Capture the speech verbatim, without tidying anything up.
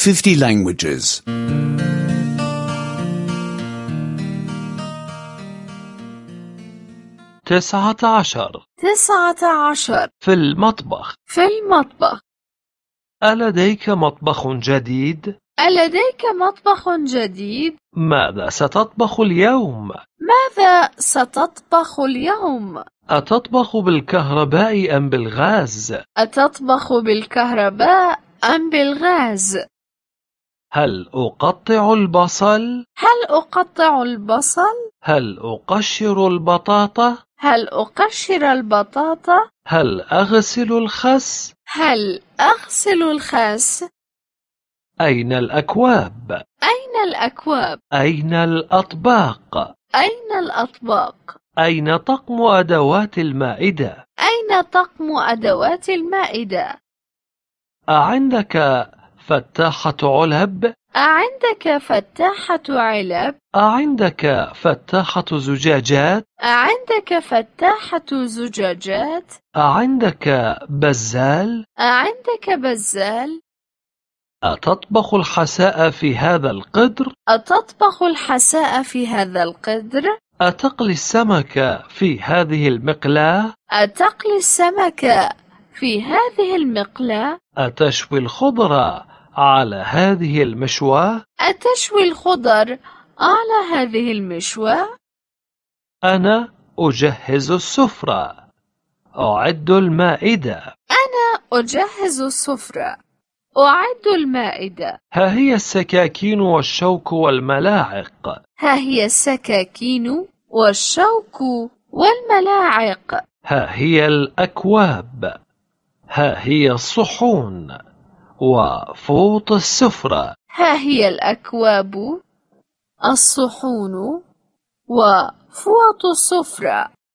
fifty languages. تسعة عشر. تسعة عشر. في المطبخ. في المطبخ. ألديك مطبخ جديد؟ ألديك مطبخ جديد؟ ماذا ستطبخ اليوم؟ ماذا ستطبخ اليوم؟ أتطبخ بالكهرباء أم بالغاز؟ أتطبخ بالكهرباء أم بالغاز؟ هل أقطع البصل؟ هل أقطع البصل؟ هل أقشر البطاطا؟ هل أقشر البطاطا؟ هل أغسل الخس؟ هل أغسل الخس؟ أين الأكواب؟ أين الأكواب؟ أين الأطباق؟ أين الأطباق؟ أين طقم أدوات المائدة؟ أين طقم أدوات المائدة؟ أعندك فتاحة علب؟ أعندك فتاحة علب؟ أعندك فتاحة زجاجات؟ أعندك فتاحة زجاجات؟ أعندك بزال؟ أعندك بزال؟ أتطبخ الحساء في هذا القدر؟ أتطبخ الحساء في هذا القدر؟ أتقلي السمك في هذه المقلاة؟ أتقلي السمك في هذه المقلاة؟ أتشوي الخضر على هذه المشواة؟ أتشوي الخضر على هذه المشواة؟ أنا أجهز السفرة. أعد المائدة. أنا أجهز السفرة. أعد المائدة. ها هي السكاكين والشوك والملاعق. ها هي السكاكين والشوك والملاعق. ها هي الأكواب. ها هي الصحون وفوط السفرة. ها هي الأكواب، الصحون وفوط السفرة.